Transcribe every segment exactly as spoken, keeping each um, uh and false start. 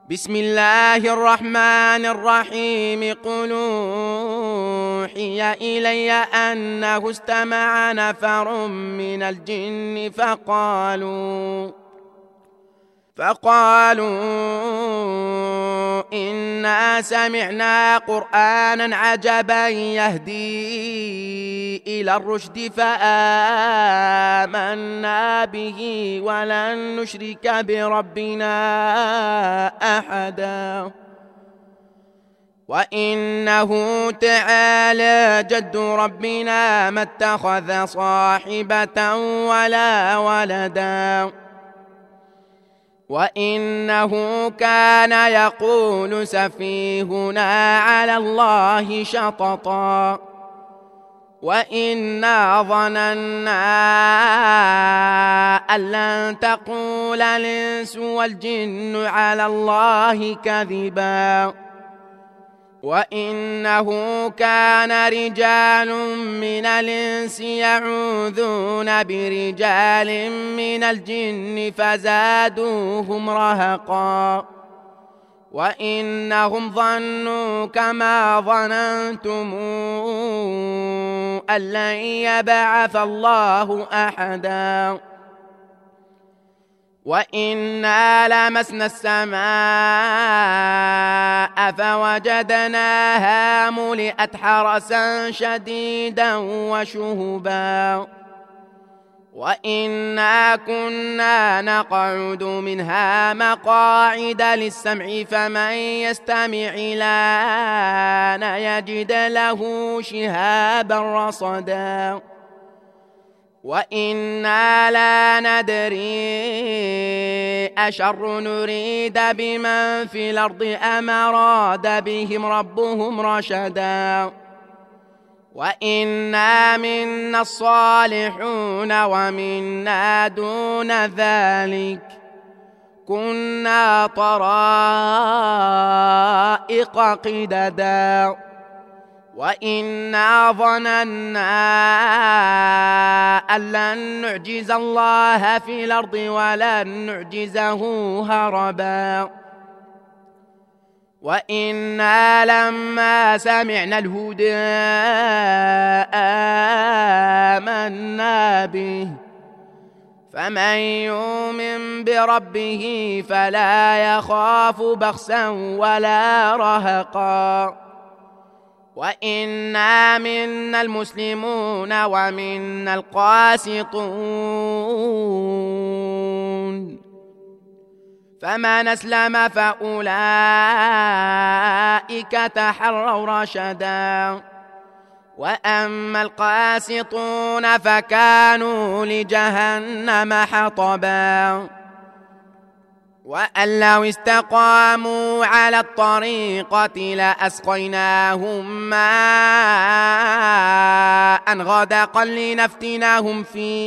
بسم الله الرحمن الرحيم. قل أوحي إلي أنه استمع نفر من الجن فقالوا فقالوا إنا سمعنا قرآنا عجبا يهدي إلى الرشد فآمنا به ولن نشرك بربنا أحدا وإنه تعالى جد ربنا ما اتخذ صاحبة ولا ولدا وإنه كان يقول سفيهنا على الله شططا وإنا ظننا أن لن تقول الإنس والجن على الله كذبا وإنه كان رجال من الإنس يعوذون برجال من الجن فزادوهم رهقا وإنهم ظنوا كما ظننتم أن لن يبعث الله أحدا وإنا لمسنا السماء فوجدناها ملئت حرسا شديدا وشهبا وإنا كنا نقعد منها مقاعد للسمع فمن يستمع الآن يجد له شهابا رصدا وإنا لا ندري أشر نريد بمن في الأرض أم أراد بهم ربهم رشدا وإنا منا الصالحون ومنا دون ذلك كنا طرائق قددا وإنا ظننا أن لن نعجز الله في الأرض ولن نعجزه هربا وإنا لما سمعنا الهدى آمنا به فمن يؤمن بربه فلا يخاف بخسا ولا رهقا وإنا منا المسلمون ومنا القاسطون فمن أسلم فأولئك تحروا رشدا وأما القاسطون فكانوا لجهنم حطبا وأن لو استقاموا على الطريقة لأسقيناهم ماء غدقا لنفتناهم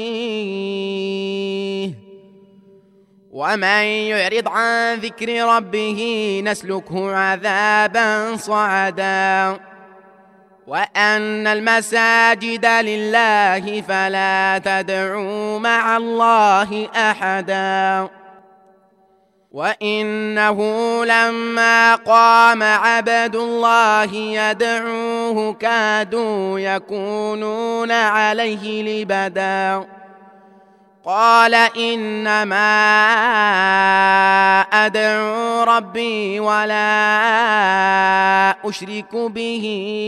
فيه ومن يعرض عن ذكر ربه نسلكه عذابا صعدا وأن المساجد لله فلا تدعوا مع الله أحدا وإنه لما قام عبد الله يدعوه كادوا يكونون عليه لبدا قال إنما أدعو ربي ولا أشرك به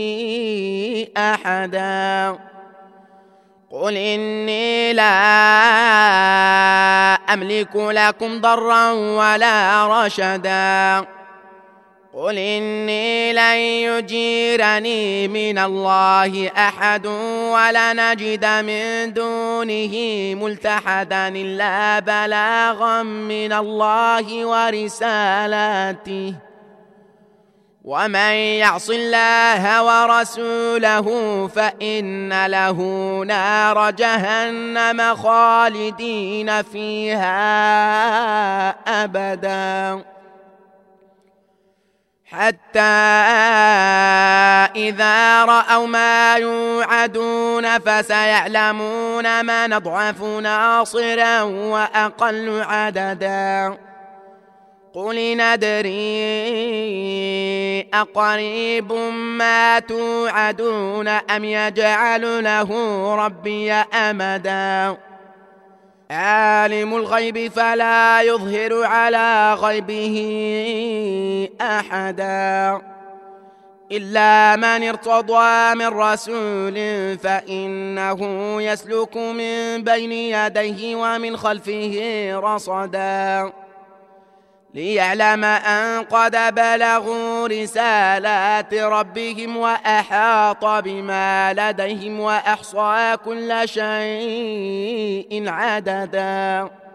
أحدا قل إني لا أملك لكم ضرا ولا رشدا قل إني لن يجيرني من الله أحد ولنجد من دونه ملتحدا إلا بلاغا من الله ورسالاته ومن يعص الله ورسوله فإن له نار جهنم خالدين فيها أبدا حتى إذا رأوا ما يوعدون فسيعلمون من أضعف ناصرا وأقل عددا قل ندري أقريب ما توعدون أم يجعل له ربي أمدا عالم الغيب فلا يظهر على غيبه أحدا إلا من ارتضى من رسول فإنه يسلك من بين يديه ومن خلفه رصدا ليعلم أن قد بلغوا رسالات ربهم وأحاط بما لديهم وأحصى كل شيء عددا.